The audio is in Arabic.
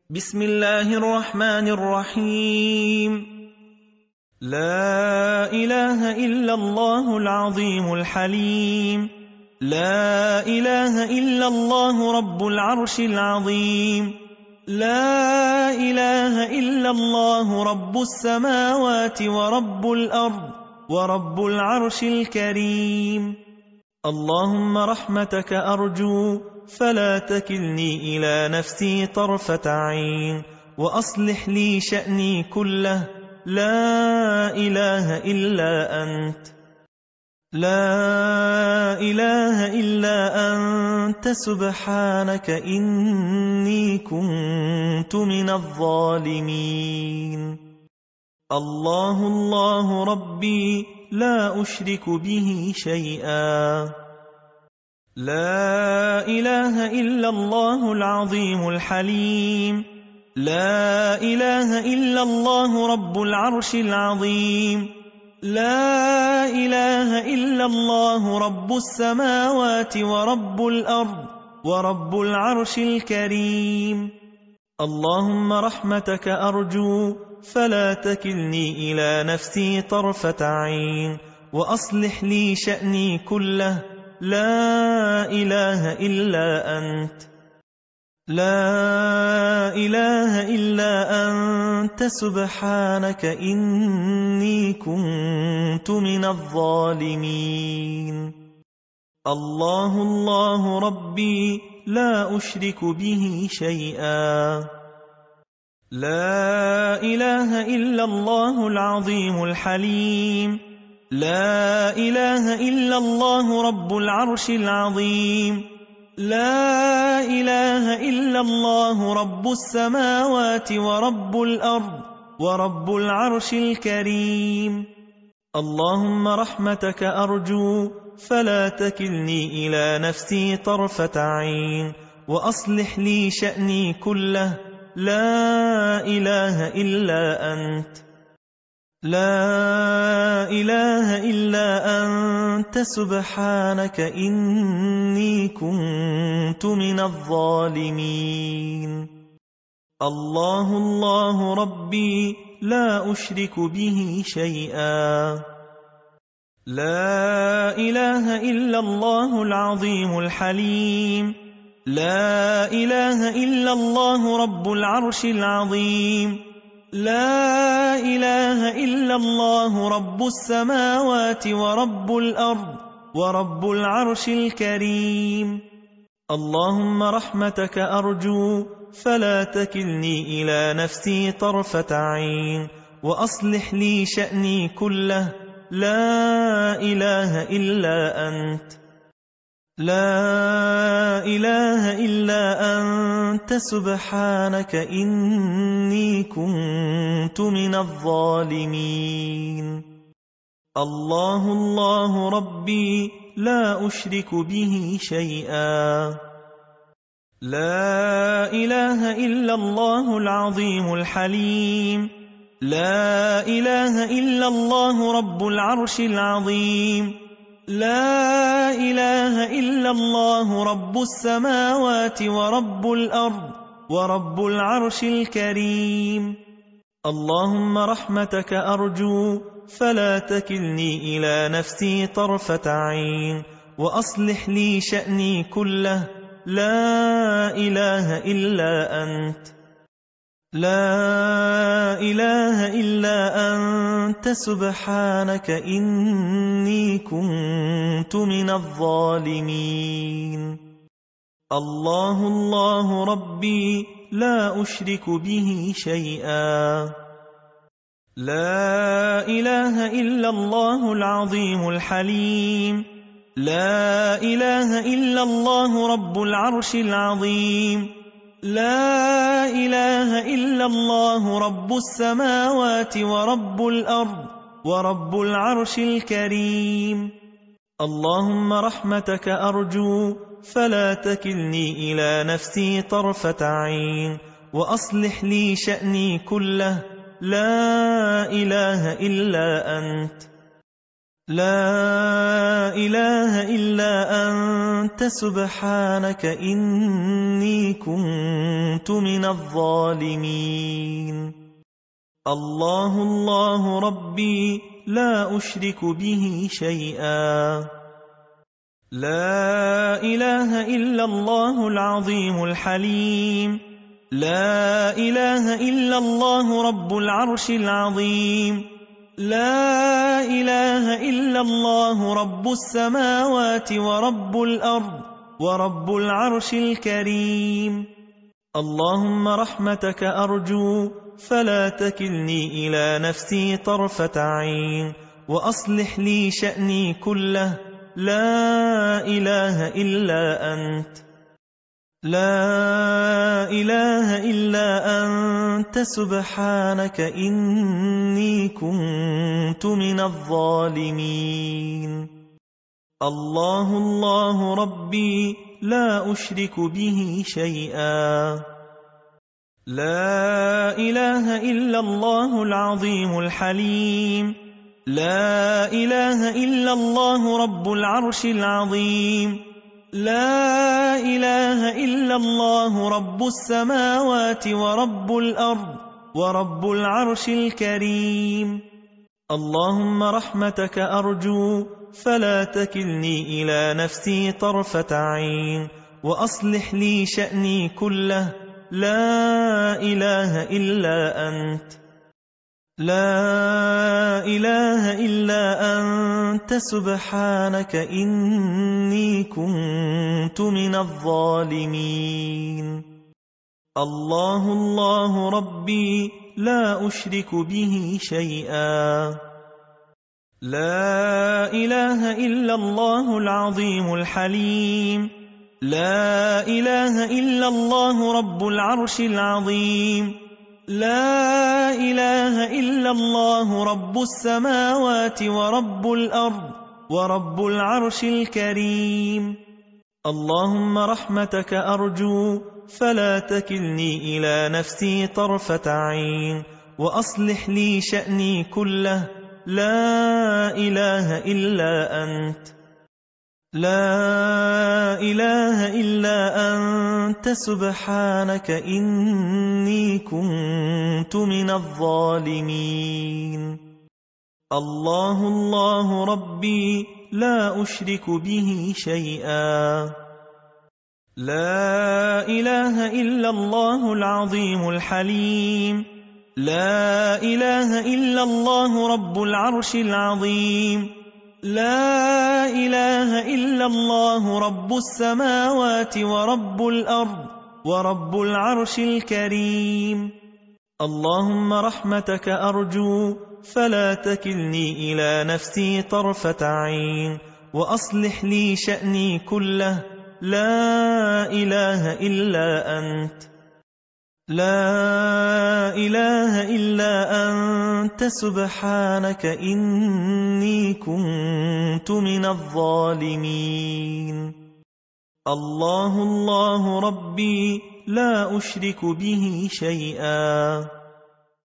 بسم الله الرحمن الرحيم. لا إله إلا الله العظيم الحليم. لا إله إلا الله رب العرش العظيم. لا إله إلا الله رب السماوات ورب الأرض ورب العرش الكريم. اللهم رحمتك أرجو فلا تكلني إلى نفسي طرفة عين، وأصلح لي شأني كله. لا إله إلا أنت. لا إله إلا أنت سبحانك إني كنت من الظالمين. الله الله ربي لا أشرك به شيئا. لا إله إلا الله العظيم الحليم. لا إله إلا الله رب العرش العظيم. لا إله إلا الله رب السماوات ورب الأرض ورب العرش الكريم. اللهم رحمتك أرجو فلا تكلني إلى نفسي طرفة عين، وأصلح لي شأني كله. لا إله إلا أنت. لا إله إلا أنت سبحانك إني كنت من الظالمين. الله الله ربي لا أشرك به شيئا. لا إله إلا الله العظيم الحليم. لا إله إلا الله رب العرش العظيم. لا إله إلا الله رب السماوات ورب الأرض ورب العرش الكريم. اللهم رحمتك أرجو فلا تكلني إلى نفسي طرفة عين، وأصلح لي شأني كله. لا إله إلا أنت. لا إله إلا أنت سبحانك إني كنت من الظالمين. الله الله ربي لا أشرك به شيئا. لا إله إلا الله العظيم الحليم. لا إله إلا الله رب العرش العظيم. لا إله إلا الله رب السماوات ورب الأرض ورب العرش الكريم. اللهم رحمتك أرجو فلا تكلني إلى نفسي طرفة عين، وأصلح لي شأني كله. لا إله إلا أنت. لا إله إلا أنت سبحانك إني كنت من الظالمين. الله الله ربي لا أشرك به شيئا. لا إله إلا الله العظيم الحليم. لا إله إلا الله رب العرش العظيم. لا إله إلا الله رب السماوات ورب الأرض ورب العرش الكريم. اللهم رحمتك أرجو فلا تكلني إلى نفسي طرفة عين، وأصلح لي شأني كله. لا إله إلا أنت. لا إله إلا أنت سبحانك إني كنت من الظالمين. الله الله ربي لا أشرك به شيئا. لا إله إلا الله العظيم الحليم. لا إله إلا الله رب العرش العظيم. لا إله إلا الله رب السماوات ورب الأرض ورب العرش الكريم. اللهم رحمتك أرجو فلا تكلني إلى نفسي طرفة عين، وأصلح لي شأني كله. لا إله إلا أنت. لا إله إلا أنت سبحانك إني كنت من الظالمين. الله الله ربي لا أشرك به شيئا. لا إله إلا الله العظيم الحليم. لا إله إلا الله رب العرش العظيم. لا إله إلا الله رب السماوات ورب الأرض ورب العرش الكريم. اللهم رحمتك أرجو فلا تكلني إلى نفسي طرفة عين، وأصلح لي شأني كله. لا إله إلا أنت. لا إله إلا أنت سبحانك إني كنت من الظالمين. الله الله ربي لا أشرك به شيئا. لا إله إلا الله العظيم الحليم. لا إله إلا الله رب العرش العظيم. لا إله إلا الله رب السماوات ورب الأرض ورب العرش الكريم. اللهم رحمتك أرجو فلا تكلني إلى نفسي طرفة عين، وأصلح لي شأني كله. لا إله إلا أنت. لا إله إلا أنت سبحانك إني كنت من الظالمين. الله الله ربي لا أشرك به شيئا. لا إله إلا الله العظيم الحليم. لا إله إلا الله رب العرش العظيم. لا إله إلا الله رب السماوات ورب الأرض ورب العرش الكريم. اللهم رحمتك أرجو فلا تكلني إلى نفسي طرفة عين، وأصلح لي شأني كله. لا إله إلا أنت. لا إله إلا أنت سبحانك إني كنت من الظالمين. الله الله ربي لا أشرك به شيئا. لا إله إلا الله العظيم الحليم. لا إله إلا الله رب العرش العظيم. لا إله إلا الله رب السماوات ورب الأرض ورب العرش الكريم. اللهم رحمتك أرجو فلا تكلني إلى نفسي طرفة عين، وأصلح لي شأني كله. لا إله إلا أنت. لا إله إلا أنت سبحانك إني كنت من الظالمين. الله الله ربي لا أشرك به شيئا.